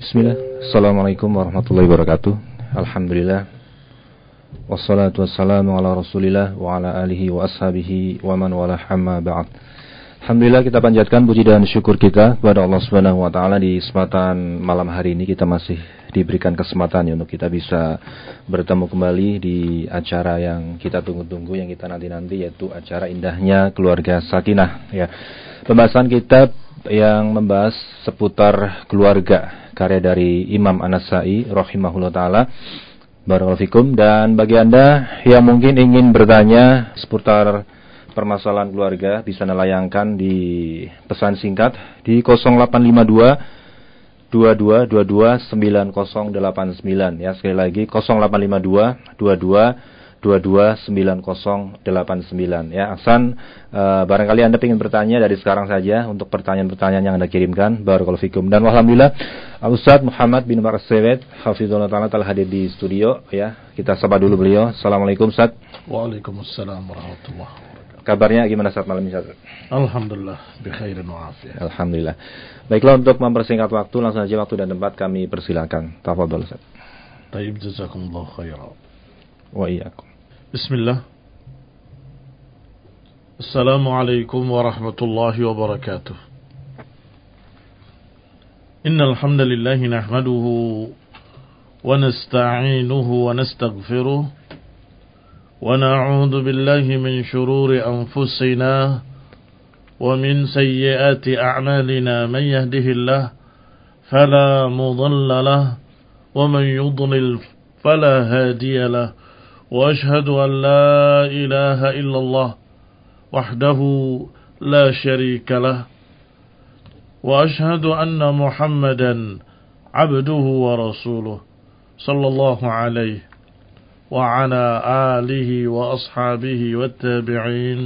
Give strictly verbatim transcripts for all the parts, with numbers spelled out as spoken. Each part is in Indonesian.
Bismillah. Assalamualaikum warahmatullahi wabarakatuh. Alhamdulillah. Wassalatu wassalamu ala Rasulillah wa ala alihi wa ashabihi wa man wala hamma ba'd. Alhamdulillah, kita panjatkan puji dan syukur kita kepada Allah Subhanahu wa taala. Di kesempatan malam hari ini kita masih diberikan kesempatan ya, untuk kita bisa bertemu kembali di acara yang kita tunggu-tunggu, yang kita nanti-nanti, yaitu acara indahnya keluarga Sakinah ya. Pembahasan kitab yang membahas seputar keluarga, karya dari Imam An-Nasa'i rahimahullah ta'ala. Barakallahu fikum. Dan bagi Anda yang mungkin ingin bertanya seputar permasalahan keluarga, bisa melayangkan di pesan singkat di nol delapan lima dua dua dua dua dua sembilan nol delapan sembilan ya. Sekali lagi nol delapan lima dua dua dua dua dua sembilan nol delapan sembilan ya. Ahsan, uh, barangkali Anda ingin bertanya dari sekarang saja untuk pertanyaan-pertanyaan yang Anda kirimkan. Barakallahu fikum. Dan alhamdulillah Ustaz Muhammad bin Marsewet hafizallahu taala telah hadir di studio ya. Kita sapa dulu beliau. Assalamualaikum Ustaz. Waalaikumsalam warahmatullahi wabarakatuh. Kabarnya gimana saat malam ini Ustaz? Alhamdulillah bi khairin wa afiyah. Alhamdulillah. Baiklah, untuk mempersingkat waktu, langsung saja waktu dan tempat kami persilakan. Tafadhol Ustaz. Tayyib, jazakumullahu khairan. Wa iyyakum. Bismillah. Assalamualaikum warahmatullahi wabarakatuh. Innal hamdalillah nahmaduhu wa nasta'inuhu wa nastaghfiruh wa na'udzu billahi min shururi anfusina wa min sayyiati a'malina. Man yahdihillahu fala mudilla lahu wa man yudlil fala hadiya lahu. وأشهد أن لا إله إلا الله وحده لا شريك له وأشهد أن محمدا عبده ورسوله صلى الله عليه وعلى آله وأصحابه والتابعين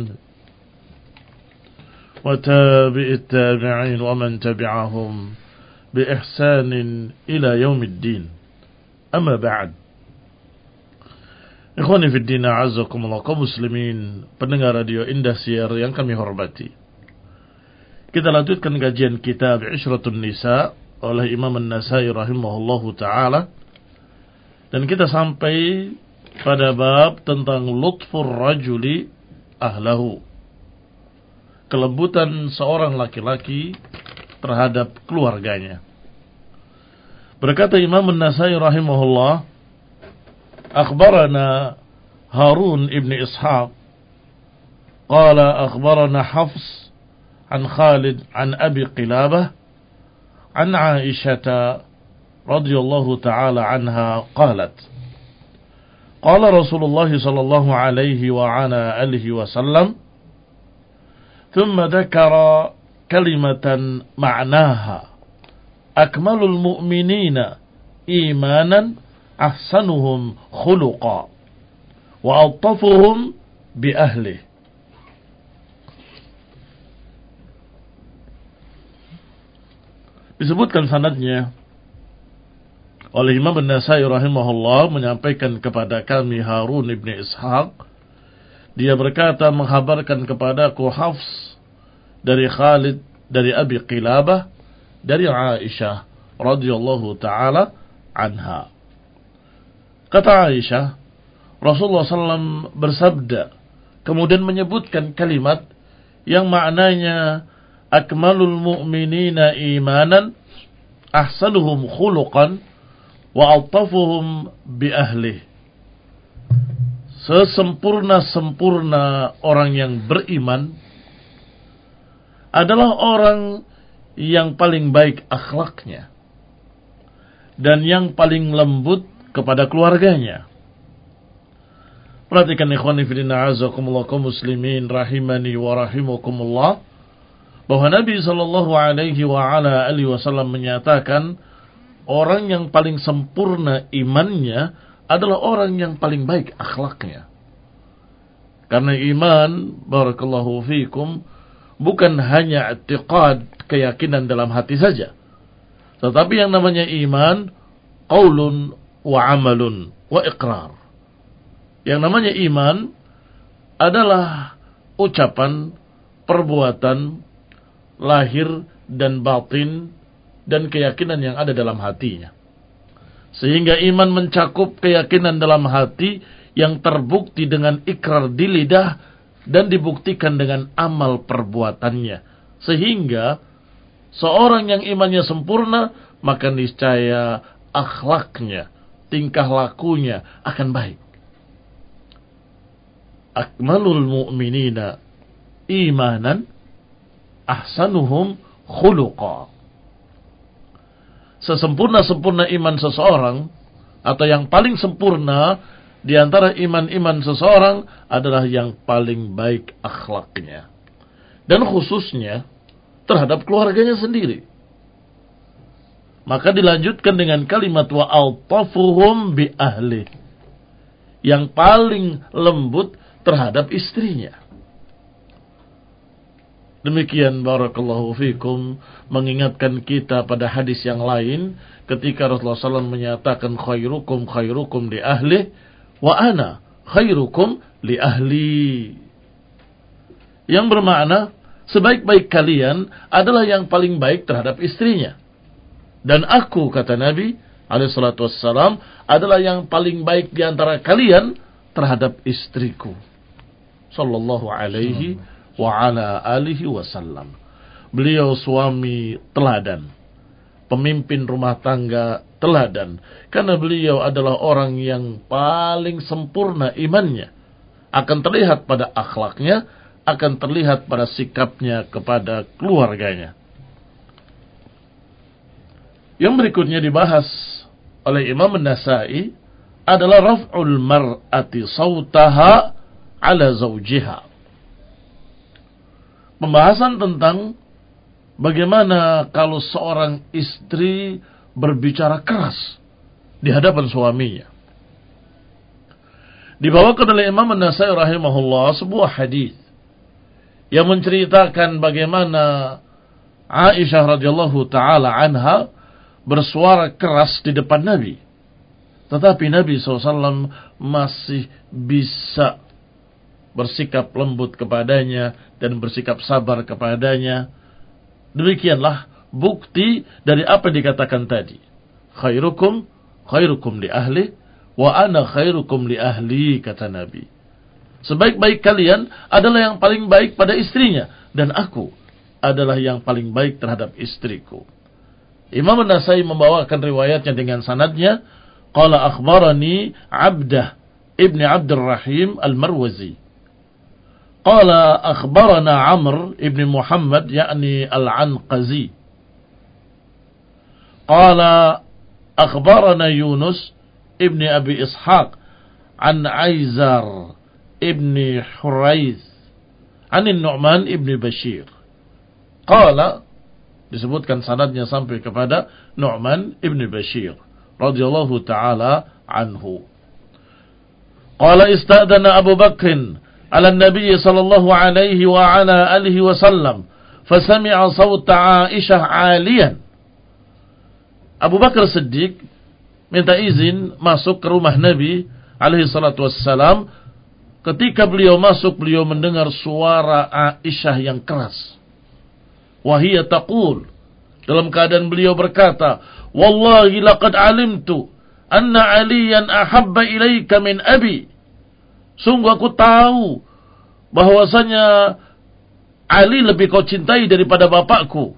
وتابع التابعين ومن تبعهم بإحسان إلى يوم الدين. أما بعد. Ikhwani fiddin, a'azzakumullah, kaum muslimin, pendengar radio Indah Siar yang kami hormati. Kita lanjutkan kajian kitab Ishratun Nisa oleh Imam An-Nasa'i rahimahullahu ta'ala. Dan kita sampai pada bab tentang lutfur rajuli ahlahu, kelembutan seorang laki-laki terhadap keluarganya. Berkata Imam An-Nasa'i rahimahullah, أخبرنا هارون ابن إسحاق قال أخبرنا حفص عن خالد عن أبي قلابة عن عائشة رضي الله تعالى عنها قالت قال رسول الله صلى الله عليه وعلى آله وسلم ثم ذكر كلمة معناها أكمل المؤمنين إيمانا ahsanuhum khuluqa wa altafuhum bi ahli. Disebutkan sanadnya oleh Imam An-Nasa'i rahimahullah, menyampaikan kepada kami Harun ibn Ishaq, dia berkata menghabarkan kepadaku Hafs dari Khalid dari Abi Qilabah dari Aisyah radhiyallahu taala anha. Kata Aisyah, Rasulullah sallallahu alaihi wasallam bersabda, kemudian menyebutkan kalimat yang maknanya akmalul mu'minina imanan ahsanuhum khuluqan wa altafuhum bi ahli. Sesempurna-sempurna orang yang beriman adalah orang yang paling baik akhlaknya dan yang paling lembut kepada keluarganya. Perhatikan ikhwani fillah, azakumullah, kaum muslimin rahimani wa rahimakumullah, bahwa Nabi sallallahu alaihi wa ala alihi wasallam menyatakan orang yang paling sempurna imannya adalah orang yang paling baik akhlaknya. Karena iman, barakallahu fikum, bukan hanya i'tiqad, keyakinan dalam hati saja, tetapi yang namanya iman qaulun wa amalun wa iqrar. Yang namanya iman adalah ucapan, perbuatan, lahir dan batin dan keyakinan yang ada dalam hatinya. Sehingga iman mencakup keyakinan dalam hati yang terbukti dengan ikrar di lidah dan dibuktikan dengan amal perbuatannya. Sehingga seorang yang imannya sempurna, maka niscaya akhlaknya, tingkah lakunya akan baik. Akmalul mu'minina imanan ahsanuhum khuluqa. Sesempurna-sempurna iman seseorang, atau yang paling sempurna di antara iman-iman seseorang adalah yang paling baik akhlaknya. Dan khususnya terhadap keluarganya sendiri. Maka dilanjutkan dengan kalimat wa altafuhum bi ahli. Yang paling lembut terhadap istrinya. Demikian barakallahu fikum, mengingatkan kita pada hadis yang lain ketika Rasulullah shallallahu alaihi wasallam menyatakan khairukum khairukum li ahli wa ana khairukum li ahli. Yang bermakna sebaik-baik kalian adalah yang paling baik terhadap istrinya. Dan aku, kata Nabi alaihi salatu wassalam, adalah yang paling baik di antara kalian terhadap istriku. Sallallahu alaihi wa ala alihi wasallam. Beliau suami teladan, pemimpin rumah tangga teladan, karena beliau adalah orang yang paling sempurna imannya. Akan terlihat pada akhlaknya, akan terlihat pada sikapnya kepada keluarganya. Yang berikutnya dibahas oleh Imam An-Nasa'i adalah raf'ul mar'ati sautaha ala zawjiha. Pembahasan tentang bagaimana kalau seorang istri berbicara keras di hadapan suaminya. Dibawakan oleh Imam An-Nasa'i rahimahullah sebuah hadis yang menceritakan bagaimana Aisyah radhiyallahu taala anha bersuara keras di depan Nabi. Tetapi Nabi shallallahu alaihi wasallam masih bisa bersikap lembut kepadanya dan bersikap sabar kepadanya. Demikianlah bukti dari apa dikatakan tadi. Khairukum khairukum li ahli wa ana khairukum li ahli, kata Nabi. Sebaik-baik kalian adalah yang paling baik pada istrinya, dan aku adalah yang paling baik terhadap istriku. Imam An-Nasa'i membawakan riwayatnya dengan sanadnya. Qala akhbarani Abdah ibni Abdurrahim al-Marwazi. Qala akhbarana Amr ibn Muhammad yakni al-Anqazi. Qala akhbarana Yunus ibn Abi Ishaq an Aizar ibn Hurayth an Nu'man ibn Bashir. Qala, disebutkan sanadnya sampai kepada Nu'man ibn Bashir radhiyallahu ta'ala anhu. Qala istadana Abu Bakr على النبي صلى الله عليه وعلى آله وسلم فسمع صوت عائشة عاليا. Abu Bakar Siddiq minta izin masuk ke rumah Nabi alaihi salatu wassalam. Ketika beliau masuk, beliau mendengar suara Aisyah yang keras. Wahia taqul, dalam keadaan beliau berkata, wallahi laqad alimtu anna aliyan ahabba ilaika min abi. Sungguh aku tahu bahwasanya Ali lebih kau cintai daripada bapakku.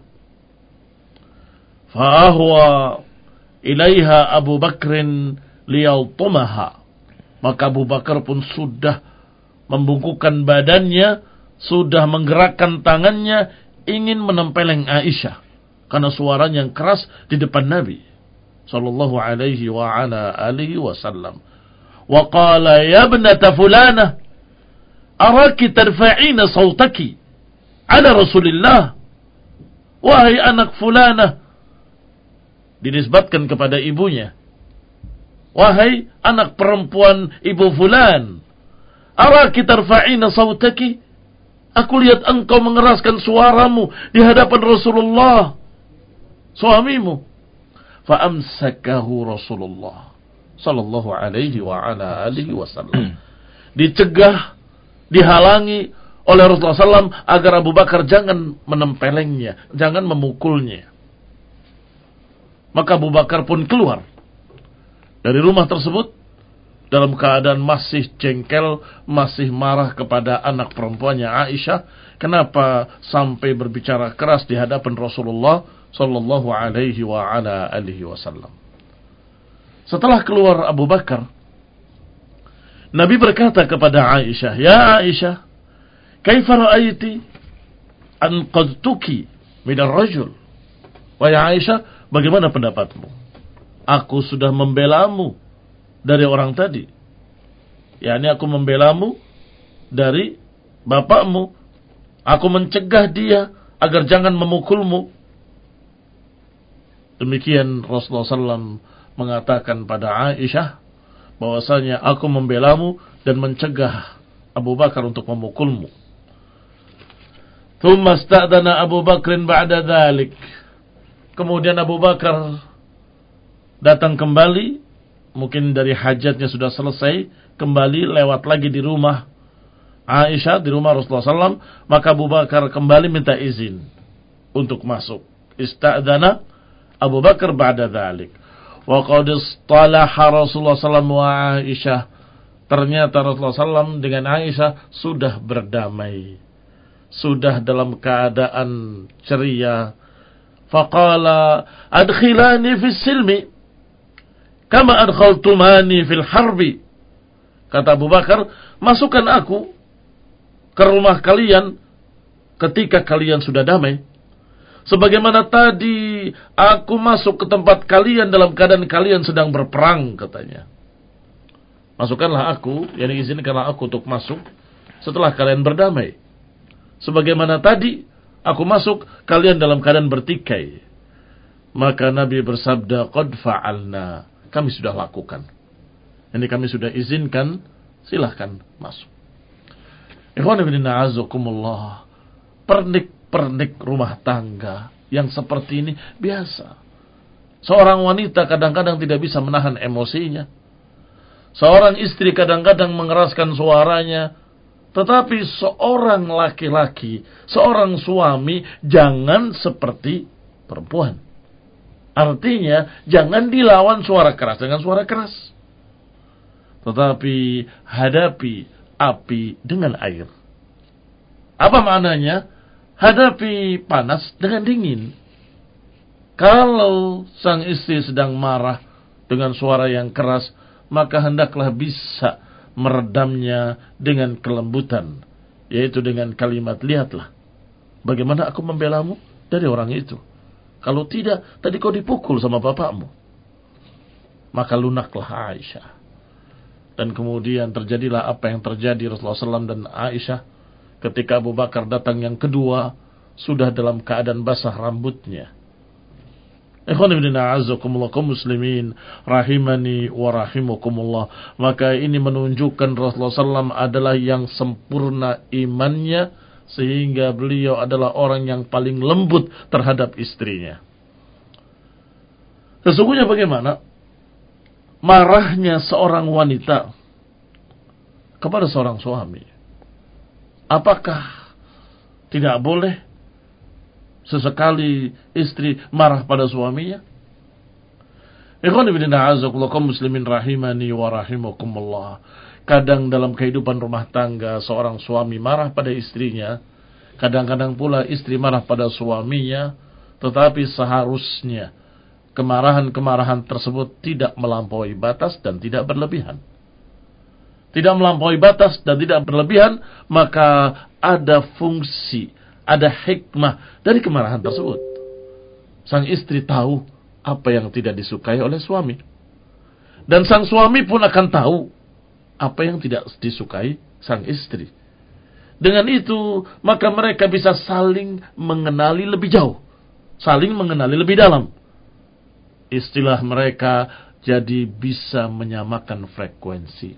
Fa'ahwa ilaiha Abu Bakrin liyaltumaha. Maka Abu Bakar pun sudah membungkukkan badannya, sudah menggerakkan tangannya, ingin menempeleng Aisyah karena suaranya yang keras di depan Nabi sallallahu alaihi wa ala alihi wasallam. Wa qala ya ibnata fulanah araki tarfa'ina sawtaki ala Rasulillah. Wahai anak fulanah, dinisbatkan kepada ibunya. Wahai anak perempuan ibu fulan, araki tarfa'ina sawtaki, aku lihat engkau mengeraskan suaramu di hadapan Rasulullah suamimu. Fa amsakahu Rasulullah sallallahu alaihi wa ala alihi wasallam. Dicegah, dihalangi oleh Rasulullah sallallahu alaihi wasallam agar Abu Bakar jangan menempelengnya, jangan memukulnya. Maka Abu Bakar pun keluar dari rumah tersebut dalam keadaan masih jengkel, masih marah kepada anak perempuannya Aisyah. Kenapa sampai berbicara keras di hadapan Rasulullah sallallahu alaihi wa ala alihi wasallam. Setelah keluar Abu Bakar, Nabi berkata kepada Aisyah, "Ya Aisyah, kaifa ra'aiti an qadtuki min ar-rajul?" Wahai Aisyah, bagaimana pendapatmu? Aku sudah membelamu dari orang tadi. yakni aku membelamu dari bapakmu. Aku mencegah dia agar jangan memukulmu. Demikian Rasulullah sallallahu alaihi wasallam mengatakan pada Aisyah bahwasanya aku membelamu dan mencegah Abu Bakar untuk memukulmu. Thumma ista'dana Abu Bakrin ba'da dhalik. Kemudian Abu Bakar datang kembali, mungkin dari hajatnya sudah selesai, kembali lewat lagi di rumah Aisyah, di rumah Rasulullah sallallahu alaihi wasallam. Maka Abu Bakar kembali minta izin untuk masuk. Ista'dana Abu Bakar ba'da dhalik. Wa qad istalaha Rasulullah sallallahu alaihi wasallam wa Aisyah. Ternyata Rasulullah sallallahu alaihi wasallam dengan Aisyah sudah berdamai, sudah dalam keadaan ceria. Faqala adkhilani fis silmi kama adkhaltumani fil harbi. Kata Abu Bakar, masukkan aku ke rumah kalian ketika kalian sudah damai, sebagaimana tadi aku masuk ke tempat kalian dalam keadaan kalian sedang berperang, katanya. Masukkanlah aku, yang izinkanlah aku untuk masuk setelah kalian berdamai, sebagaimana tadi aku masuk kalian dalam keadaan bertikai. Maka Nabi bersabda, qad fa'alna, kami sudah lakukan. Ini kami sudah izinkan, silahkan masuk. Ikhwan ibn a'azakumullah, pernik-pernik rumah tangga yang seperti ini biasa. Seorang wanita kadang-kadang tidak bisa menahan emosinya. Seorang istri kadang-kadang mengeraskan suaranya. Tetapi seorang laki-laki, seorang suami, jangan seperti perempuan. Artinya, jangan dilawan suara keras dengan suara keras. Tetapi hadapi api dengan air. Apa maknanya? Hadapi panas dengan dingin. Kalau sang istri sedang marah dengan suara yang keras, maka hendaklah bisa meredamnya dengan kelembutan, yaitu dengan kalimat, lihatlah bagaimana aku membelamu dari orang itu. Kalau tidak, tadi kau dipukul sama bapakmu. Maka lunaklah Aisyah. Dan kemudian terjadilah apa yang terjadi. Rasulullah sallallahu alaihi wasallam dan Aisyah ketika Abu Bakar datang yang kedua sudah dalam keadaan basah rambutnya. Ikhwan ibn a'azakumullah, kaum muslimin rahimani wa rahimakumullah. Maka ini menunjukkan Rasulullah sallallahu alaihi wasallam adalah yang sempurna imannya, sehingga beliau adalah orang yang paling lembut terhadap istrinya. Sesungguhnya bagaimana marahnya seorang wanita kepada seorang suami? Apakah tidak boleh sesekali istri marah pada suaminya? Ikhwan ibn a'azakumullah, kaum muslimin rahimani wa rahimakumullah. Kadang dalam kehidupan rumah tangga seorang suami marah pada istrinya, kadang-kadang pula istri marah pada suaminya, tetapi seharusnya kemarahan-kemarahan tersebut tidak melampaui batas dan tidak berlebihan. Tidak melampaui batas dan tidak berlebihan, maka ada fungsi, ada hikmah dari kemarahan tersebut. Sang istri tahu apa yang tidak disukai oleh suami, dan sang suami pun akan tahu apa yang tidak disukai sang istri. Dengan itu, maka mereka bisa saling mengenali lebih jauh, saling mengenali lebih dalam. Istilah mereka jadi bisa menyamakan frekuensi.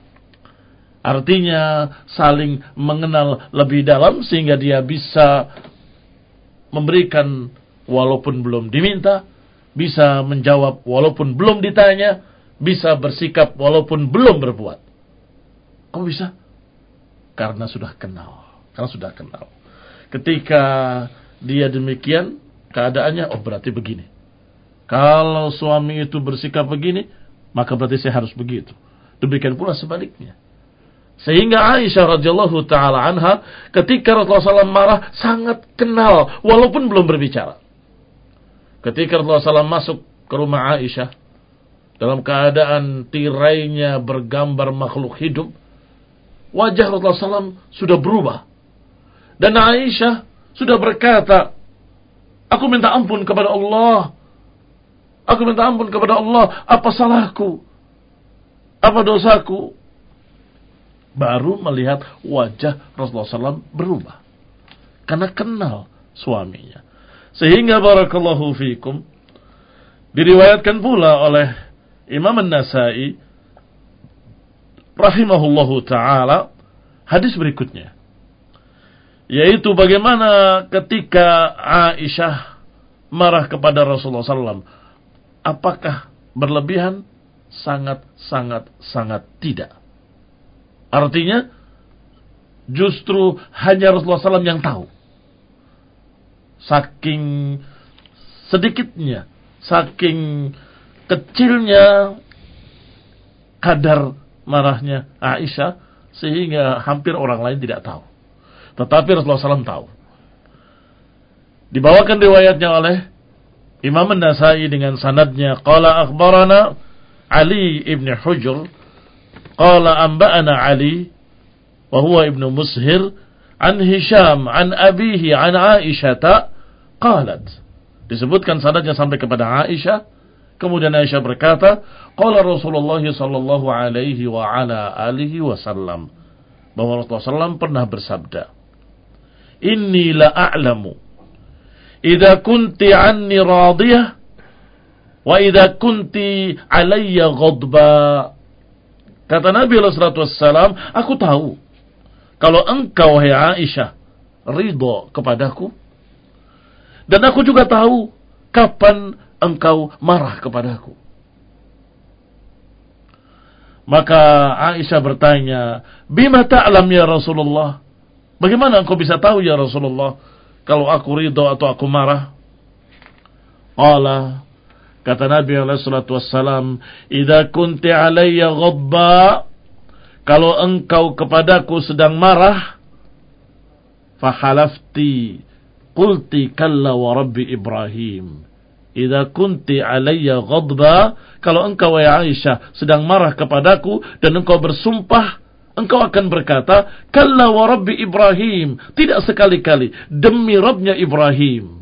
Artinya saling mengenal lebih dalam sehingga dia bisa memberikan walaupun belum diminta, bisa menjawab walaupun belum ditanya, bisa bersikap walaupun belum berbuat. Kok bisa? Karena sudah kenal. Karena sudah kenal. Ketika dia demikian keadaannya, oh berarti begini. Kalau suami itu bersikap begini, maka berarti saya harus begitu. Demikian pula sebaliknya. Sehingga Aisyah radhiyallahu taala anha ketika Rasulullah shallallahu alaihi wasallam marah sangat kenal walaupun belum berbicara. Ketika Rasulullah shallallahu alaihi wasallam masuk ke rumah Aisyah dalam keadaan tirainya bergambar makhluk hidup, wajah Rasulullah shallallahu alaihi wasallam sudah berubah. Dan Aisyah sudah berkata, aku minta ampun kepada Allah. Aku minta ampun kepada Allah. Apa salahku? Apa dosaku? Baru melihat wajah Rasulullah shallallahu alaihi wasallam berubah. Karena kenal suaminya. Sehingga barakallahu fikum, diriwayatkan pula oleh Imam An-Nasai rahimahullahu ta'ala hadis berikutnya. Yaitu bagaimana ketika Aisyah marah kepada Rasulullah shallallahu alaihi wasallam. Apakah berlebihan? Sangat, sangat, sangat tidak. Artinya, justru hanya Rasulullah shallallahu alaihi wasallam yang tahu. Saking sedikitnya, saking kecilnya kadar marahnya Aisyah, sehingga hampir orang lain tidak tahu. Tetapi Rasulullah shallallahu alaihi wasallam tahu. Dibawakan riwayatnya oleh Imam An-Nasai dengan sanadnya, qala akhbarana Ali ibn Hujr, qala anba'ana Ali wa huwa ibn Mushir an Hisham an abihi an Aisyah qalat. Disebutkan sanadnya sampai kepada Aisyah. Kemudian Aisyah berkata, qala Rasulullah sallallahu alaihi wa ala alihi wasallam, bahwa Rasulullah sallallahu alaihi wasallam pernah bersabda, inni la a'lamu idza kunti anni radiyah wa idza kunti alayya ghadba. Kata Nabi sallallahu alaihi wasallam, aku tahu kalau engkau wahai Aisyah ridha kepadaku, dan aku juga tahu kapan engkau marah kepadaku. Maka Aisyah bertanya, bima ta'lam ya Rasulullah? Bagaimana engkau bisa tahu ya Rasulullah kalau aku ridha atau aku marah? Qala, kata Nabi alaihi salatu wassalam, idza kunti alayya ghadba, kalau engkau kepadaku sedang marah, fahalafti qulti kalla wa rabbi Ibrahim. Idza kunti alayya ghadba, kalau engkau wahai Aisyah sedang marah kepadaku dan engkau bersumpah, engkau akan berkata, kalla wa rabbi Ibrahim, tidak sekali-kali, demi Rabbnya Ibrahim.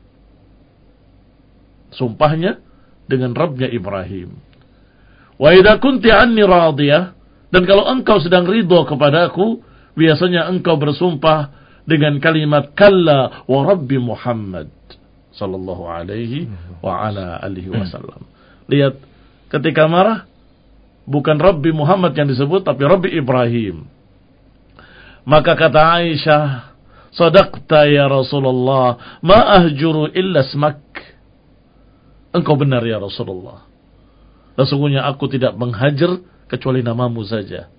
Sumpahnya dengan Rabbnya Ibrahim. Wa idza kunti anni radiyah, dan kalau engkau sedang ridha kepadaku, biasanya engkau bersumpah dengan kalimat kalla wa rabbi Muhammad sallallahu alaihi wa ala alihi wasallam. Lihat, ketika marah bukan Rabbi Muhammad yang disebut, tapi Rabbi Ibrahim. Maka kata Aisyah, sadaqta ya Rasulullah, ma ahjuru illa ismak. Engkau benar ya Rasulullah. Sesungguhnya aku tidak menghajar kecuali namamu saja.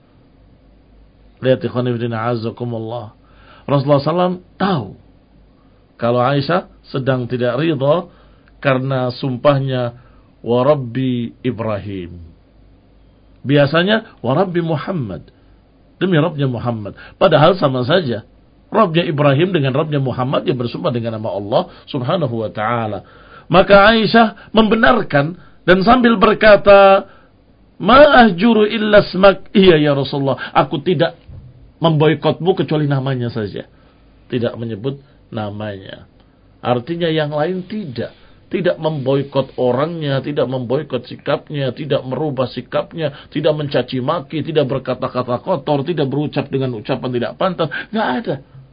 Lihat ikhwan fillah a'azzakumullah. Rasulullah shallallahu alaihi wasallam tahu kalau Aisyah sedang tidak ridha karena sumpahnya wa Rabbi Ibrahim. Biasanya wa Rabbi Muhammad, demi Rabbnya Muhammad. Padahal sama saja, Rabbnya Ibrahim dengan Rabbnya Muhammad yang bersumpah dengan nama Allah subhanahu wa ta'ala. Maka Aisyah membenarkan dan sambil berkata, ma ahjuru illa ismak. Iya ya Rasulullah, aku tidak memboikotmu kecuali namanya saja, tidak menyebut namanya. Artinya yang lain tidak. Tidak memboikot orangnya, tidak memboikot sikapnya, tidak merubah sikapnya, tidak mencaci maki, tidak berkata-kata kotor, tidak berucap dengan ucapan tidak pantas. Tidak ada.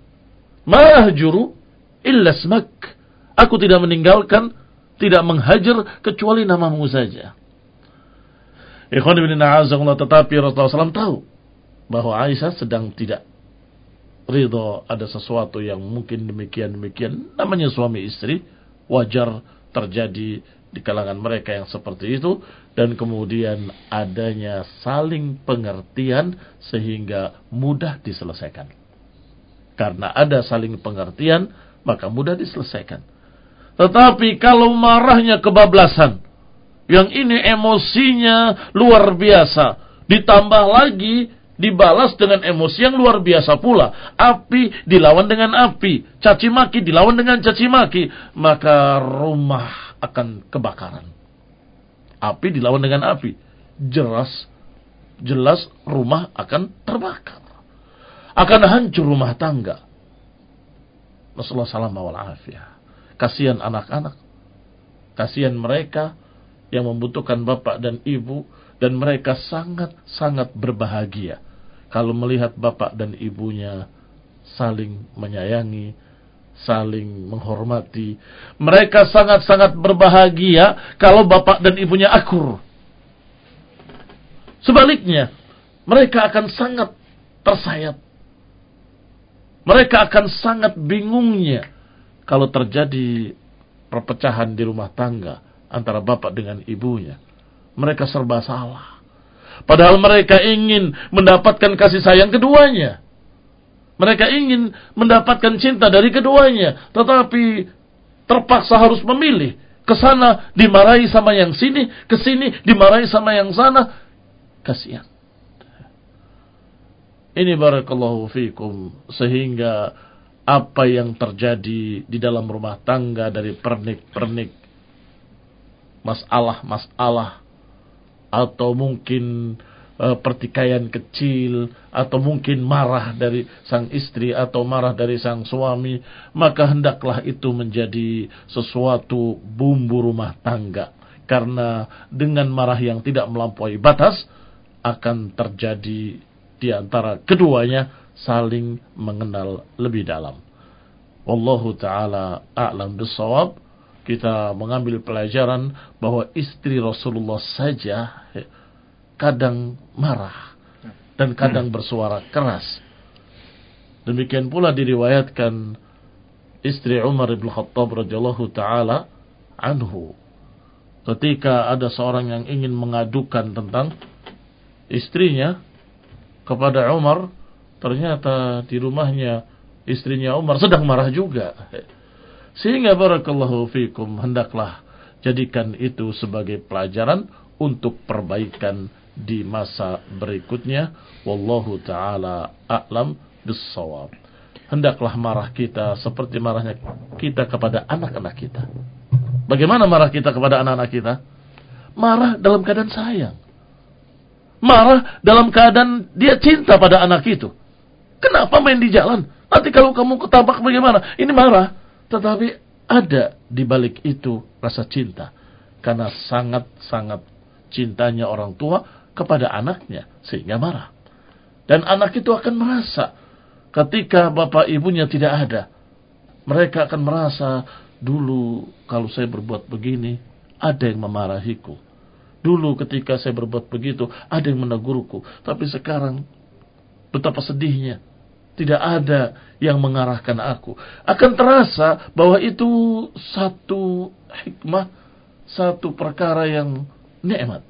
Mahjuru illa ismak. Aku tidak meninggalkan, tidak menghajar kecuali namamu saja. Ikhwan fillah a'azzakumullah, tetapi Rasulullah shallallahu alaihi wasallam tahu bahwa Aisyah sedang tidak ridha ada sesuatu yang mungkin demikian-demikian. Namanya suami istri, wajar terjadi di kalangan mereka yang seperti itu, dan kemudian adanya saling pengertian sehingga mudah diselesaikan. Karena ada saling pengertian, maka mudah diselesaikan. Tetapi kalau marahnya kebablasan, yang ini emosinya luar biasa, ditambah lagi dibalas dengan emosi yang luar biasa pula, api dilawan dengan api, caci maki dilawan dengan caci maki, maka rumah akan kebakaran. Api dilawan dengan api, jelas jelas rumah akan terbakar, akan hancur rumah tangga. Nasallahu salamah wal afiyah. Kasihan anak-anak, kasihan mereka yang membutuhkan bapak dan ibu, dan mereka sangat-sangat berbahagia kalau melihat bapak dan ibunya saling menyayangi, saling menghormati. Mereka sangat-sangat berbahagia kalau bapak dan ibunya akur. Sebaliknya, mereka akan sangat tersayat. Mereka akan sangat bingungnya kalau terjadi perpecahan di rumah tangga antara bapak dengan ibunya. Mereka serba salah. Padahal mereka ingin mendapatkan kasih sayang keduanya. Mereka ingin mendapatkan cinta dari keduanya. Tetapi terpaksa harus memilih. Kesana dimarahi sama yang sini, kesini dimarahi sama yang sana. Kasihan. Ini barakallahu fikum. Sehingga apa yang terjadi di dalam rumah tangga dari pernik-pernik, masalah-masalah, atau mungkin e, pertikaian kecil, atau mungkin marah dari sang istri, atau marah dari sang suami, maka hendaklah itu menjadi sesuatu bumbu rumah tangga. Karena dengan marah yang tidak melampaui batas, akan terjadi di antara keduanya saling mengenal lebih dalam. Wallahu ta'ala a'lam bissawab. Kita mengambil pelajaran bahwa istri Rasulullah saja kadang marah dan kadang bersuara keras. Demikian pula diriwayatkan istri Umar bin Khattab radhiyallahu ta'ala anhu. Ketika ada seorang yang ingin mengadukan tentang istrinya kepada Umar, ternyata di rumahnya istrinya Umar sedang marah juga. Sehingga barakallahu fikum, hendaklah jadikan itu sebagai pelajaran untuk perbaikan di masa berikutnya. Wallahu ta'ala a'lam bissawab. Hendaklah marah kita seperti marahnya kita kepada anak-anak kita. Bagaimana marah kita kepada anak-anak kita? Marah dalam keadaan sayang. Marah dalam keadaan dia cinta pada anak itu. Kenapa main di jalan? Nanti kalau kamu ketabrak bagaimana? Ini marah. Tetapi ada di balik itu rasa cinta. Karena sangat-sangat cintanya orang tua kepada anaknya. Sehingga marah. Dan anak itu akan merasa ketika bapak ibunya tidak ada. Mereka akan merasa, dulu kalau saya berbuat begini, ada yang memarahiku. Dulu ketika saya berbuat begitu, ada yang menegurku. Tapi sekarang, betapa sedihnya. Tidak ada yang mengarahkan aku. Akan terasa bahwa itu satu hikmah, satu perkara yang nikmat.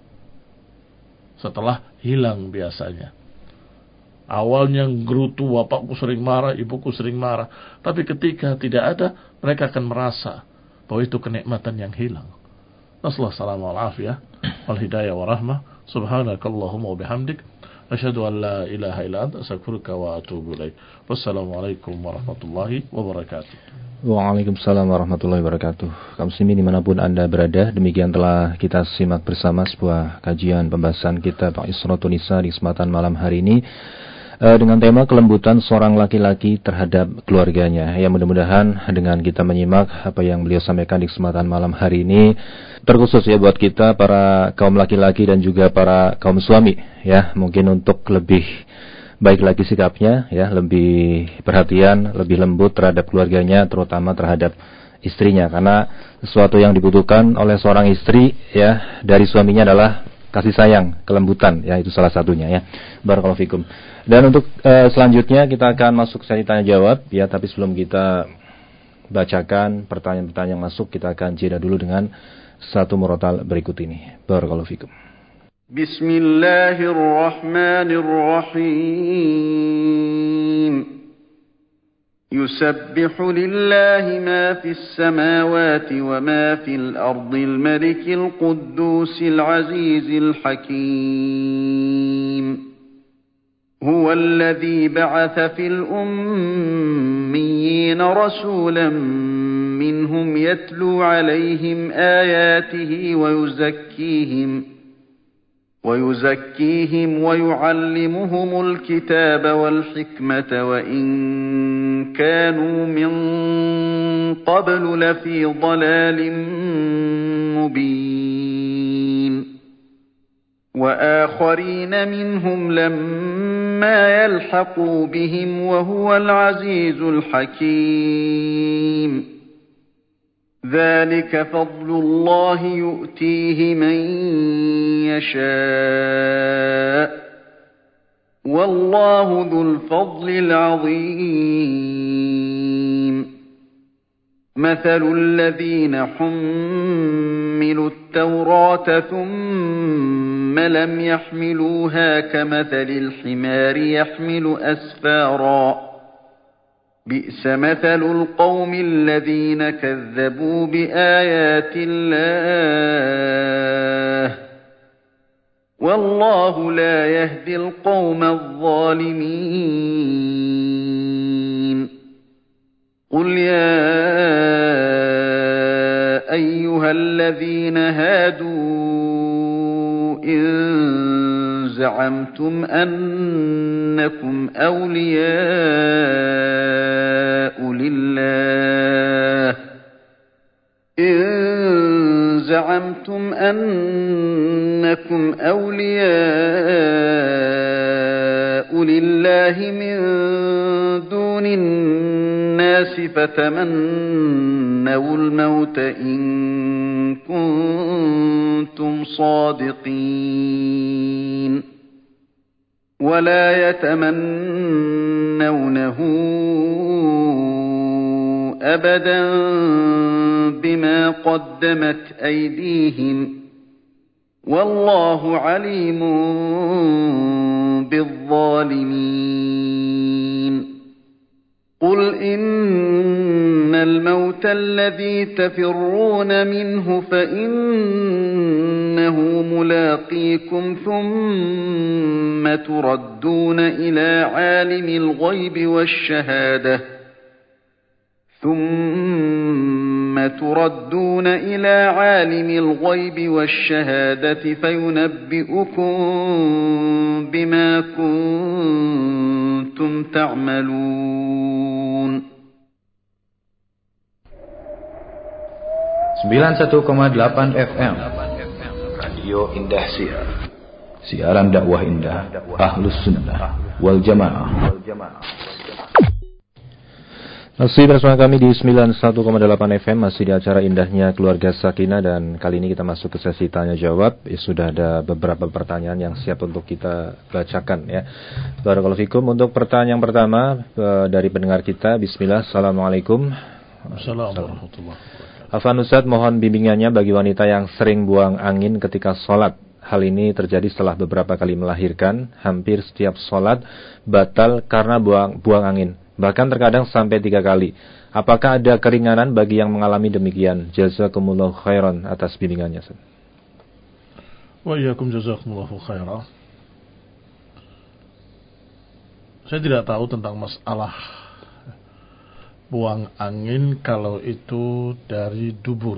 Setelah hilang biasanya. Awalnya gerutu, bapakku sering marah, ibuku sering marah. Tapi ketika tidak ada, mereka akan merasa bahwa itu kenikmatan yang hilang. Nasallahu salamah wal afiyah wal hidayah wa rahmah. Subhanakallahumma wa bihamdik, asyhadu an la ilaha illa anta, astaghfiruka wa atubu ilaik. Wassalamualaikum warahmatullahi wabarakatuh. Waalaikumsalam warahmatullahi wabarakatuh. Kaum muslimin dimanapun Anda berada, demikian telah kita simak bersama sebuah kajian pembahasan kitab Isratun Nisa di kesempatan malam hari ini, dengan tema kelembutan seorang laki-laki terhadap keluarganya. Ya, mudah-mudahan dengan kita menyimak apa yang beliau sampaikan di kesempatan malam hari ini, terkhusus ya buat kita para kaum laki-laki dan juga para kaum suami, ya, mungkin untuk lebih baik lagi sikapnya, ya, lebih perhatian, lebih lembut terhadap keluarganya, terutama terhadap istrinya, karena sesuatu yang dibutuhkan oleh seorang istri, ya, dari suaminya adalah kasih sayang, kelembutan, ya, itu salah satunya, ya. Barakallahu fikum. Dan untuk uh, selanjutnya kita akan masuk sesi tanya jawab, ya, tapi sebelum kita bacakan pertanyaan-pertanyaan yang masuk, kita akan jeda dulu dengan satu murotal berikut ini. Barakallahu fikum. Bismillahirrahmanirrahim. يسبح لله ما في السماوات وما في الأرض الملك القدوس العزيز الحكيم هو الذي بعث في الأميين رسولا منهم يتلو عليهم آياته ويزكيهم ويزكيهم ويعلمهم الكتاب والحكمة وإن كانوا من قبل لفي ضلال مبين وآخرين منهم لما يلحقوا بهم وهو العزيز الحكيم ذلك فضل الله يؤتيه من يشاء والله ذو الفضل العظيم مثل الذين حملوا التوراة ثم لم يحملوها كمثل الحمار يحمل أسفارا بئس مثل القوم الذين كذبوا بآيات الله والله لا يهدي القوم الظالمين قل يا أيها الذين هادوا إن زعمتم أنكم أولياء لله إن زعمتم أنكم أولياء لله من دون الناس فتمنوا الموت إن كنتم صادقين ولا يتمنونه أبدا بما قدمت أيديهم والله عليم بالظالمين قل إن الموت الذي تفرون منه فإنه ملاقيكم ثم تردون إلى عالم الغيب والشهادة ثم تردون إلى عالم الغيب والشهادة فينبئكم بما كنتم تعملون. sembilan puluh satu koma delapan F M Radio Indah Siar. Siaran dakwah indah Ahlus Sunnah wal Jamaah. Masih bersama kami di sembilan puluh satu koma delapan F M, masih di acara indahnya Keluarga Sakinah, dan kali ini kita masuk ke sesi tanya jawab. Ya, sudah ada beberapa pertanyaan yang siap untuk kita bacakan ya. Barakallahu fikum. Untuk pertanyaan yang pertama dari pendengar kita, bismillah. Assalamualaikum. Assalamualaikum warahmatullahi wabarakatuh. Afan Ustadz, mohon bimbingannya bagi wanita yang sering buang angin ketika sholat. Hal ini terjadi setelah beberapa kali melahirkan. Hampir setiap sholat batal karena buang, buang angin. Bahkan terkadang sampai tiga kali. Apakah ada keringanan bagi yang mengalami demikian? Jazakumullahu khairan atas bimbingannya. Wa iyyakum jazakumullahu khairan. Saya tidak tahu tentang masalah buang angin kalau itu dari dubur.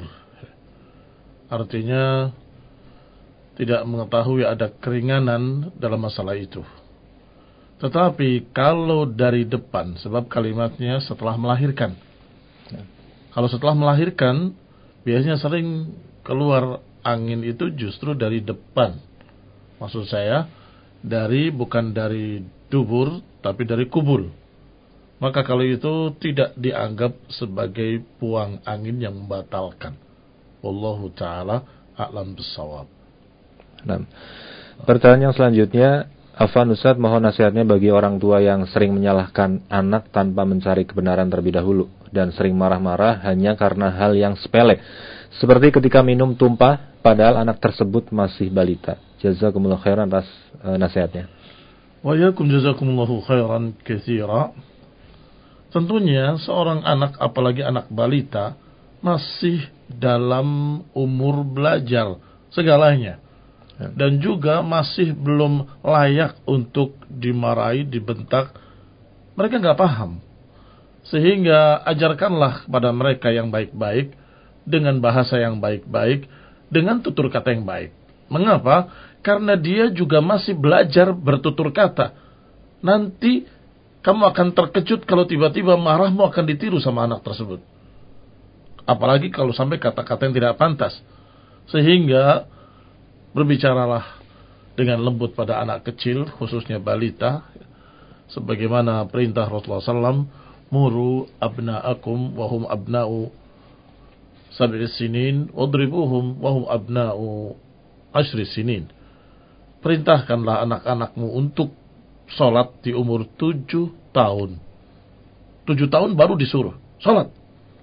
Artinya tidak mengetahui ada keringanan dalam masalah itu. Tetapi kalau dari depan, sebab kalimatnya setelah melahirkan. Kalau setelah melahirkan, biasanya sering keluar angin itu justru dari depan. Maksud saya, dari bukan dari dubur, tapi dari kubul. Maka kalau itu tidak dianggap sebagai buang angin yang membatalkan. Wallahu ta'ala a'lam bissawab. Nah, pertanyaan selanjutnya, Afan Ustadz, mohon nasihatnya bagi orang tua yang sering menyalahkan anak tanpa mencari kebenaran terlebih dahulu dan sering marah-marah hanya karena hal yang sepele, seperti ketika minum tumpah padahal anak tersebut masih balita. Jazakumullahu khairan atas uh, nasihatnya. Wa yakum jazakumullahu khairan katsira. tentunya seorang anak, apalagi anak balita, masih dalam umur belajar segalanya. Dan juga masih belum layak untuk dimarahi, dibentak. Mereka nggak paham. Sehingga ajarkanlah kepada mereka yang baik-baik, dengan bahasa yang baik-baik, dengan tutur kata yang baik. Mengapa? Karena dia juga masih belajar bertutur kata. Nanti kamu akan terkejut kalau tiba-tiba marahmu akan ditiru sama anak tersebut. Apalagi kalau sampai kata-kata yang tidak pantas. Sehingga berbicaralah dengan lembut pada anak kecil, khususnya balita, sebagaimana perintah Rasulullah shallallahu alaihi wasallam, muru abna'akum wahum abna'u sab'i sinin, wadribuhum wahum abna'u ashri sinin. Perintahkanlah anak-anakmu untuk sholat di umur tujuh tahun. Tujuh tahun baru disuruh sholat.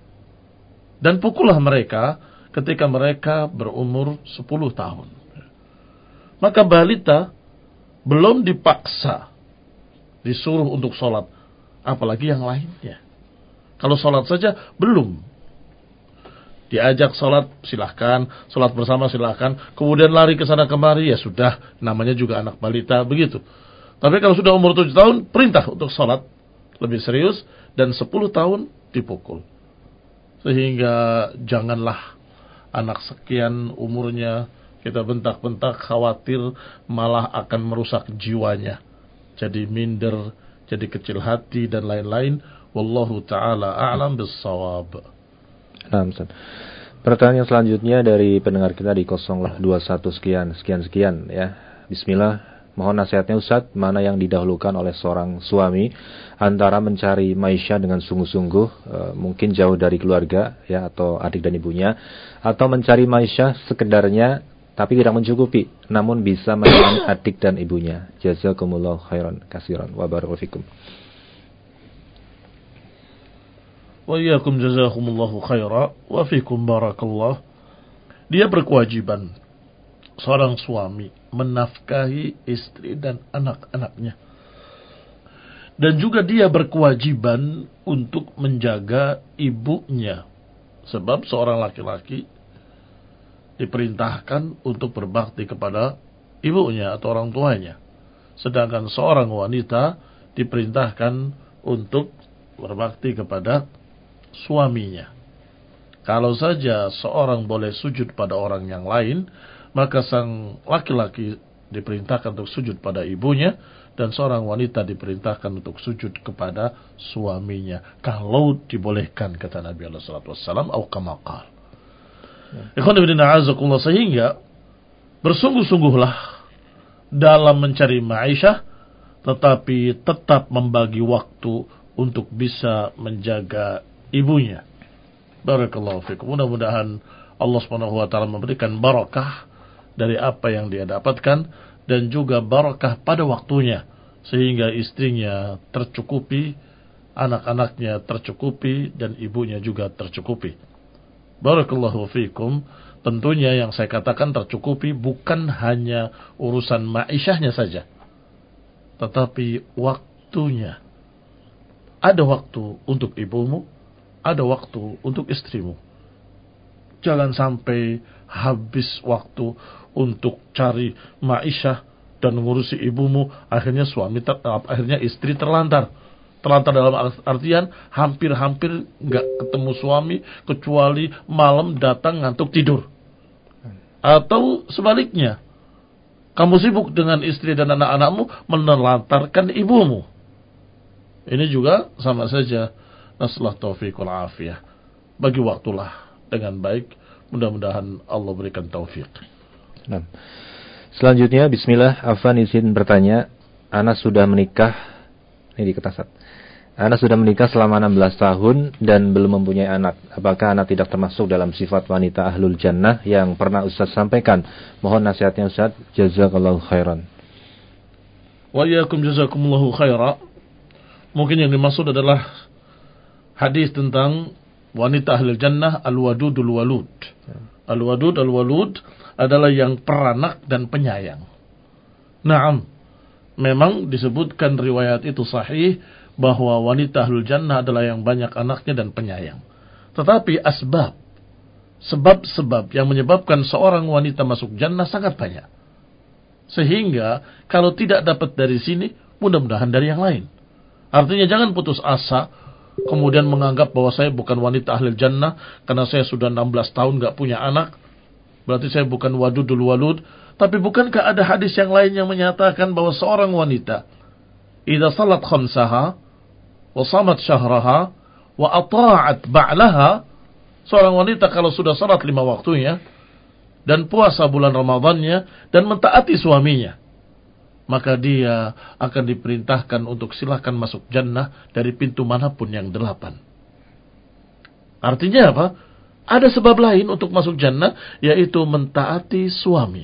Dan pukullah mereka ketika mereka berumur sepuluh tahun. Maka balita belum dipaksa disuruh untuk sholat, apalagi yang lainnya. Kalau sholat saja belum. Diajak sholat silahkan, sholat bersama silahkan, kemudian lari ke sana kemari, ya sudah, namanya juga anak balita begitu. Tapi kalau sudah umur tujuh tahun, perintah untuk sholat lebih serius, dan sepuluh tahun dipukul. Sehingga janganlah anak sekian umurnya kita bentak-bentak, khawatir malah akan merusak jiwanya. Jadi minder, jadi kecil hati, dan lain-lain. Wallahu ta'ala a'lam bis-shawab. Nah, Ustaz. Pertanyaan selanjutnya dari pendengar kita di nol dua satu sekian, sekian, sekian. Ya. Bismillah. Mohon nasihatnya Ustaz, mana yang didahulukan oleh seorang suami antara mencari maisha dengan sungguh-sungguh, e, mungkin jauh dari keluarga, ya, atau adik dan ibunya, atau mencari maisha sekedarnya tapi tidak mencukupi, namun bisa menemani adik dan ibunya. Jazakumullah khairan katsiran wa barakallahu fikum. Wa iyyakum jazakumullahu khairan wa fikum barakallah. Dia berkewajiban, seorang suami, menafkahi istri dan anak-anaknya. Dan juga dia berkewajiban untuk menjaga ibunya. Sebab seorang laki-laki diperintahkan untuk berbakti kepada ibunya atau orang tuanya. Sedangkan seorang wanita diperintahkan untuk berbakti kepada suaminya. Kalau saja seorang boleh sujud pada orang yang lain, maka sang laki-laki diperintahkan untuk sujud pada ibunya, dan seorang wanita diperintahkan untuk sujud kepada suaminya. Kalau dibolehkan, kata Nabi sallallahu alaihi wasallam, atau kama qala. Ikhwan fillah a'azakumullah, sehingga bersungguh-sungguhlah dalam mencari ma'isyah, tetapi tetap membagi waktu untuk bisa menjaga ibunya. Barakallahu fikum. Mudah-mudahan Allah subhanahu wa taala memberikan barakah dari apa yang dia dapatkan, dan juga barakah pada waktunya, sehingga istrinya tercukupi, anak-anaknya tercukupi, dan ibunya juga tercukupi. Barakallahu fikum. Tentunya yang saya katakan tercukupi bukan hanya urusan ma'isyahnya saja, tetapi waktunya. Ada waktu untuk ibumu, ada waktu untuk istrimu. Jangan sampai habis waktu untuk cari ma'isyah dan ngurusi ibumu, akhirnya suami ter, akhirnya istri terlantar. Terlantar dalam artian hampir-hampir nggak ketemu suami kecuali malam datang ngantuk tidur. Atau sebaliknya, kamu sibuk dengan istri dan anak-anakmu, menelantarkan ibumu. Ini juga sama saja. Nasallahu taufiq wal afiyah. Bagi waktulah dengan baik. Mudah-mudahan Allah berikan taufik. Nah. Selanjutnya, bismillah, Afan izin bertanya, Ana sudah menikah, ini di Ketasat. Ana sudah menikah selama enam belas tahun dan belum mempunyai anak. Apakah Ana tidak termasuk dalam sifat wanita ahlul jannah yang pernah Ustaz sampaikan? Mohon nasihatnya Ustaz. Jazakallahu khairan. Wa iyyakum jazakumullahu khairan. Mungkin yang dimaksud adalah hadis tentang wanita ahlul jannah, al-wadudul walud. Al-wadud al-walud adalah yang peranak dan penyayang. Naam, memang disebutkan riwayat itu sahih bahwa wanita ahlul jannah adalah yang banyak anaknya dan penyayang. Tetapi asbab, sebab-sebab yang menyebabkan seorang wanita masuk jannah sangat banyak. Sehingga kalau tidak dapat dari sini, mudah-mudahan dari yang lain. Artinya jangan putus asa, kemudian menganggap bahwa saya bukan wanita ahlul jannah karena saya sudah enam belas tahun gak punya anak, berarti saya bukan wadudul walud. Tapi bukankah ada hadis yang lain yang menyatakan bahwa seorang wanita idza salat khamsaha wa shamat syahraha wa ata'at ba'laha, seorang wanita kalau sudah salat lima waktunya dan puasa bulan Ramadannya dan mentaati suaminya, maka dia akan diperintahkan untuk silakan masuk jannah dari pintu manapun yang delapan. Artinya apa? Ada sebab lain untuk masuk jannah, yaitu mentaati suami.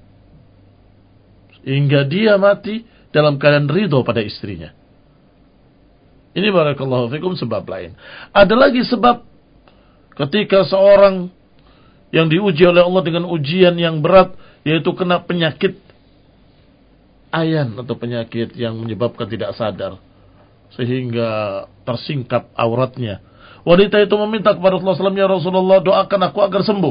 Hingga dia mati dalam keadaan ridho pada istrinya. Ini barakallahu fikum sebab lain. Ada lagi sebab ketika seorang yang diuji oleh Allah dengan ujian yang berat, yaitu kena penyakit ayan atau penyakit yang menyebabkan tidak sadar, sehingga tersingkap auratnya. Wanita itu meminta kepada Rasulullah shallallahu alaihi wasallam, ya Rasulullah, doakan aku agar sembuh.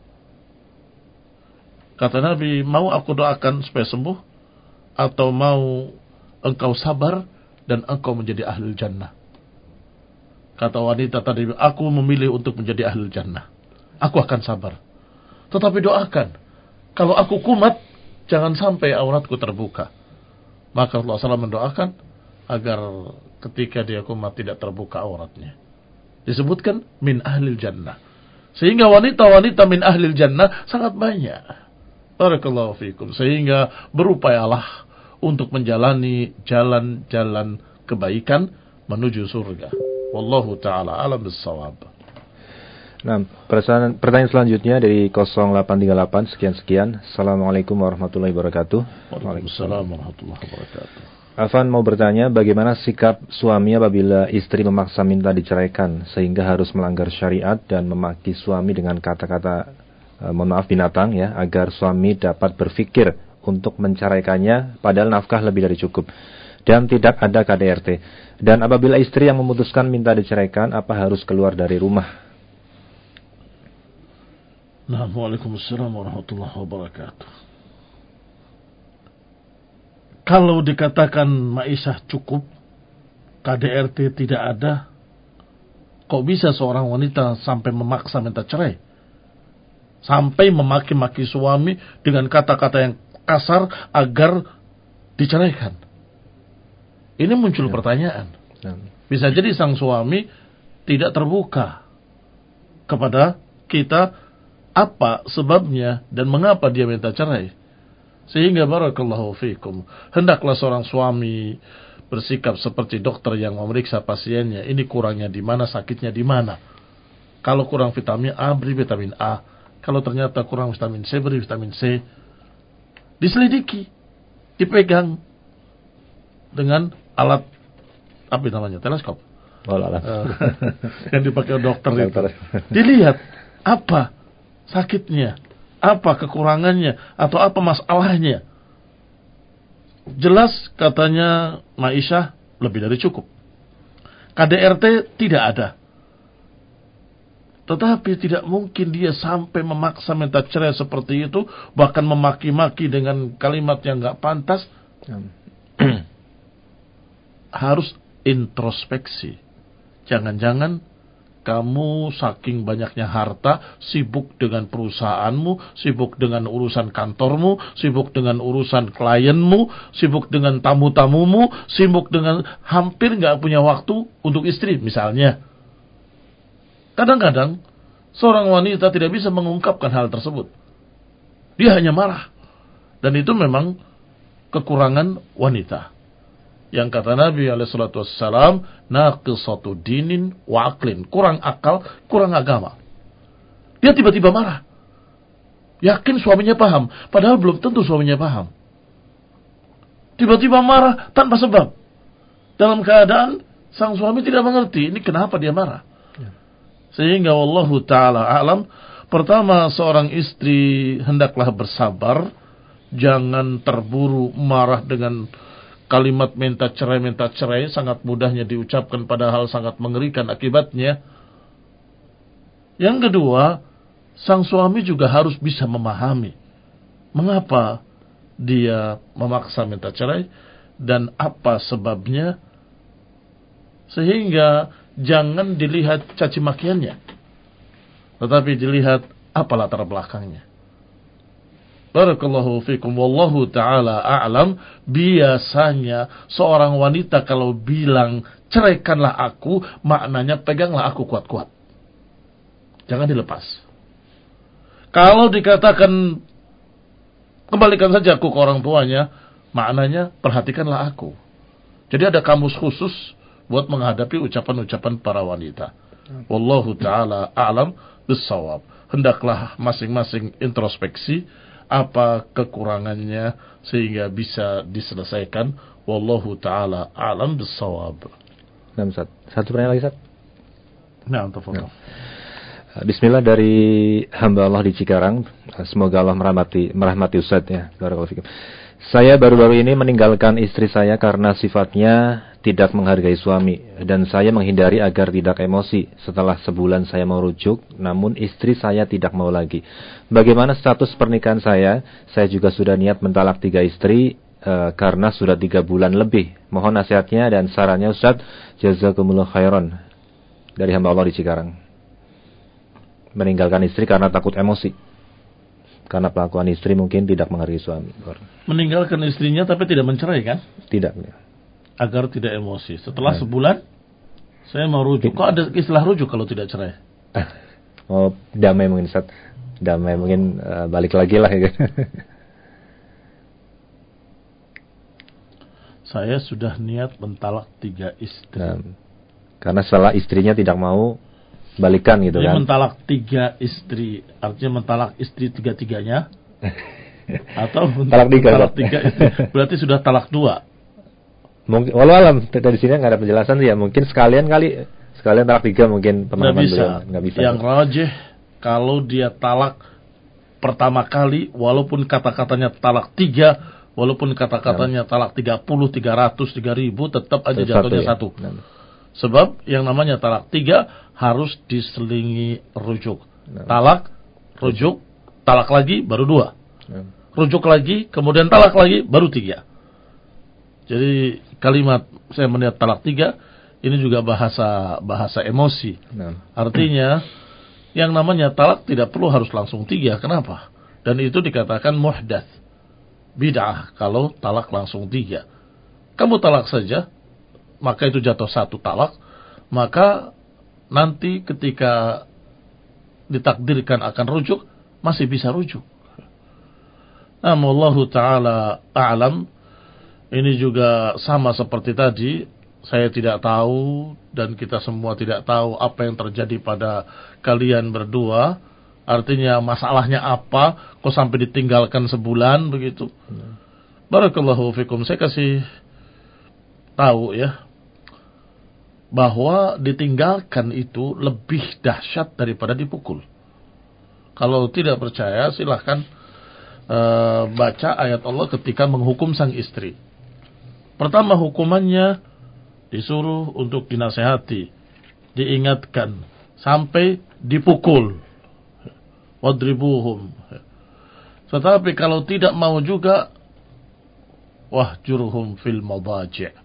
Kata Nabi, mau aku doakan supaya sembuh, atau mau engkau sabar dan engkau menjadi ahlul jannah? Kata wanita tadi, aku memilih untuk menjadi ahlul jannah. Aku akan sabar. Tetapi doakan, kalau aku kumat, jangan sampai auratku terbuka. Maka Rasulullah shallallahu alaihi wasallam mendoakan agar ketika dia kumat tidak terbuka auratnya. Disebutkan min ahlil jannah. Sehingga wanita-wanita min ahlil jannah sangat banyak. Barakallahu fikum. Sehingga berupayalah untuk menjalani jalan-jalan kebaikan menuju surga. Wallahu ta'ala alam bis-shawab. Nah, pertanyaan selanjutnya dari nol delapan tiga delapan sekian-sekian. Assalamualaikum warahmatullahi wabarakatuh. Waalaikumsalam warahmatullahi wabarakatuh. Afan mau bertanya, bagaimana sikap suami apabila istri memaksa minta diceraikan sehingga harus melanggar syariat dan memaki suami dengan kata-kata eh, mohon maaf binatang ya, agar suami dapat berpikir untuk menceraikannya padahal nafkah lebih dari cukup dan tidak ada K D R T. Dan apabila istri yang memutuskan minta diceraikan, apa harus keluar dari rumah? Nah, waalaikumsalam warahmatullahi wabarakatuh. Kalau dikatakan maisha cukup, K D R T tidak ada, kok bisa seorang wanita sampai memaksa minta cerai? Sampai memaki-maki suami dengan kata-kata yang kasar agar diceraikan. Ini muncul ya. Pertanyaan. Ya. Bisa jadi sang suami tidak terbuka kepada kita apa sebabnya dan mengapa dia minta cerai. Sehingga barakallahu fikum, hendaklah seorang suami bersikap seperti dokter yang memeriksa pasiennya. Ini kurangnya di mana, sakitnya di mana. Kalau kurang vitamin A, beri vitamin A. Kalau ternyata kurang vitamin C, beri vitamin C. Diselidiki, dipegang dengan alat apa namanya, teleskop. Oh, alat. Yang dipakai dokter itu. Dilihat apa sakitnya, apa kekurangannya, atau apa masalahnya. Jelas katanya maisha lebih dari cukup. K D R T tidak ada. Tetapi tidak mungkin dia sampai memaksa minta cerai seperti itu, bahkan memaki-maki dengan kalimat yang gak pantas. Harus introspeksi. Jangan-jangan kamu saking banyaknya harta, sibuk dengan perusahaanmu, sibuk dengan urusan kantormu, sibuk dengan urusan klienmu, sibuk dengan tamu-tamumu, sibuk dengan hampir gak punya waktu untuk istri misalnya. Kadang-kadang seorang wanita tidak bisa mengungkapkan hal tersebut. Dia hanya marah. Dan itu memang kekurangan wanita. Yang kata Nabi alaihi salatu wassalam, naqisatu dinin wa aqlin, kurang akal, kurang agama. Dia tiba-tiba marah. Yakin suaminya paham, padahal belum tentu suaminya paham. Tiba-tiba marah tanpa sebab. Dalam keadaan sang suami tidak mengerti ini kenapa dia marah. Sehingga wallahu ta'ala a'lam, pertama seorang istri hendaklah bersabar, jangan terburu marah dengan kalimat minta cerai, minta cerai sangat mudahnya diucapkan padahal sangat mengerikan akibatnya. Yang kedua, sang suami juga harus bisa memahami mengapa dia memaksa minta cerai dan apa sebabnya, sehingga jangan dilihat caci makiannya, tetapi dilihat apa latar belakangnya. Barakallahu fikum, wallahu ta'ala a'lam. Biasanya seorang wanita kalau bilang ceraikanlah aku, maknanya peganglah aku kuat-kuat, jangan dilepas. Kalau dikatakan kembalikan saja aku ke orang tuanya, maknanya perhatikanlah aku. Jadi ada kamus khusus buat menghadapi ucapan-ucapan para wanita. Wallahu ta'ala a'lam bissawab. Hendaklah masing-masing introspeksi apa kekurangannya sehingga bisa diselesaikan. Wallahu ta'ala a'lam bissawab. Nah, Ustaz. Satu pertanyaan lagi, Ustaz. Nah, tafadhol. Bismillah, dari hamba Allah di Cikarang. Semoga Allah merahmati merahmati Ustaz ya. Barakallahu fikum. Saya baru-baru ini meninggalkan istri saya karena sifatnya tidak menghargai suami, dan saya menghindari agar tidak emosi. Setelah sebulan saya mau rujuk, namun istri saya tidak mau lagi. Bagaimana status pernikahan saya? Saya juga sudah niat mentalak tiga istri e, karena sudah tiga bulan lebih. Mohon nasihatnya dan sarannya Ustaz. Jazakumullah khairan. Dari hamba Allah di Cikarang. Meninggalkan istri karena takut emosi, karena pelakuan istri mungkin tidak menghargai suami. Meninggalkan istrinya tapi tidak mencerai kan? Tidak. Agar tidak emosi. Setelah sebulan saya mau rujuk. Kok ada istilah rujuk kalau tidak cerai? Oh, damai mungkin, Ustaz. Damai mungkin uh, balik lagi lah ya. Saya sudah niat mentalak tiga istri. Nah, karena setelah istrinya tidak mau balikan gitu. Jadi kan. Mentalak tiga istri, artinya mentalak istri tiga-tiganya. Atau talak tiga, mentalak tiga istri, berarti sudah talak dua. Mungkin walau alam di sini nggak ada penjelasan sih ya, mungkin sekalian kali sekalian talak tiga mungkin pemahaman nggak bisa. Beliau nggak bisa. Yang rajih kalau dia talak pertama kali, walaupun kata-katanya talak tiga, walaupun kata-katanya talak tiga puluh, tiga ratus, tiga ribu, tetap aja Terus jatuhnya satu. satu. Ya. Nah. Sebab yang namanya talak tiga harus diselingi rujuk. Nah. Talak, rujuk, talak lagi, baru dua. Nah. Rujuk lagi, kemudian talak lagi, baru tiga. Jadi kalimat saya melihat talak tiga ini juga bahasa bahasa emosi. Nah. Artinya yang namanya talak tidak perlu harus langsung tiga. Kenapa? Dan itu dikatakan muhdats, bid'ah kalau talak langsung tiga. Kamu talak saja, maka itu jatuh satu talak. Maka nanti ketika ditakdirkan akan rujuk, masih bisa rujuk. Nah, wallahu ta'ala a'lam. Ini juga sama seperti tadi, saya tidak tahu dan kita semua tidak tahu apa yang terjadi pada kalian berdua. Artinya masalahnya apa, kok sampai ditinggalkan sebulan begitu. Hmm. Barakallahu fikum. Saya kasih tahu ya, bahwa ditinggalkan itu lebih dahsyat daripada dipukul. Kalau tidak percaya silahkan uh, baca ayat Allah ketika menghukum sang istri. Pertama hukumannya disuruh untuk dinasehati, diingatkan, sampai dipukul. Wadribuhum. Tetapi kalau tidak mau juga, wahjurhum fil madaji'.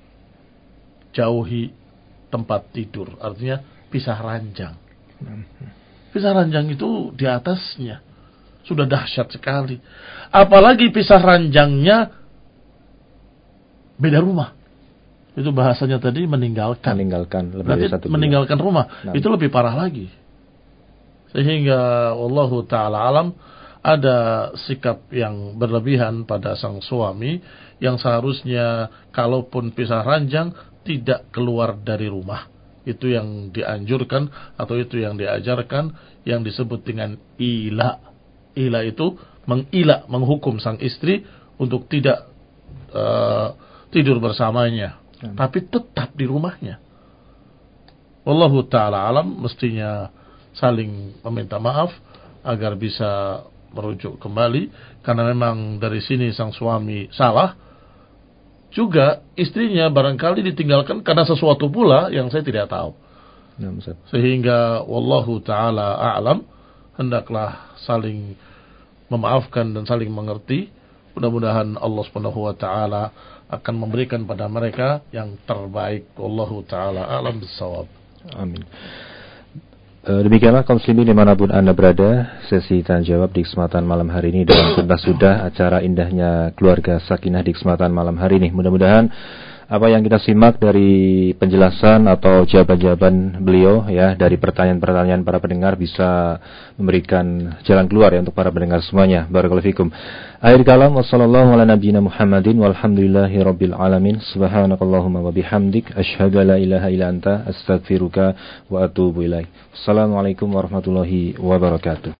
Jauhi tempat tidur. Artinya pisah ranjang. Pisah ranjang itu di atasnya sudah dahsyat sekali. Apalagi pisah ranjangnya beda rumah. Itu bahasanya tadi meninggalkan. Meninggalkan lebih Berarti dari satu meninggalkan bulan. Rumah. Nah. Itu lebih parah lagi. Sehingga wallahu ta'ala alam, ada sikap yang berlebihan pada sang suami yang seharusnya kalaupun pisah ranjang tidak keluar dari rumah. Itu yang dianjurkan atau itu yang diajarkan, yang disebut dengan ila. Ila itu mengila, menghukum sang istri untuk tidak uh, tidur bersamanya, hmm. tapi tetap di rumahnya. Wallahu ta'ala alam, mestinya saling meminta maaf agar bisa merujuk kembali, karena memang dari sini sang suami salah. juga istrinya barangkali ditinggalkan karena sesuatu pula yang saya tidak tahu. Ya, Ustaz. Sehingga wallahu taala a'lam, hendaklah saling memaafkan dan saling mengerti. Mudah-mudahan Allah Subhanahu wa taala akan memberikan pada mereka yang terbaik. Wallahu taala a'lam bissawab. Amin. Demikianlah kaum muslimin dimanapun Anda berada, sesi tanya jawab di kesempatan malam hari ini, dan tuntas sudah acara indahnya keluarga Sakinah di kesempatan malam hari ini. Mudah-mudahan apa yang kita simak dari penjelasan atau jawaban-jawaban beliau ya, dari pertanyaan-pertanyaan para pendengar bisa memberikan jalan keluar ya untuk para pendengar semuanya. Barakallahu fikum. Akhir kalam, wassallallahu ala nabiyyina Muhammadin walhamdulillahi rabbil alamin. Subhanakallahumma wa bihamdik asyhadu an la ilaha illa anta astaghfiruka wa atubu ilaik. Assalamualaikum warahmatullahi wabarakatuh.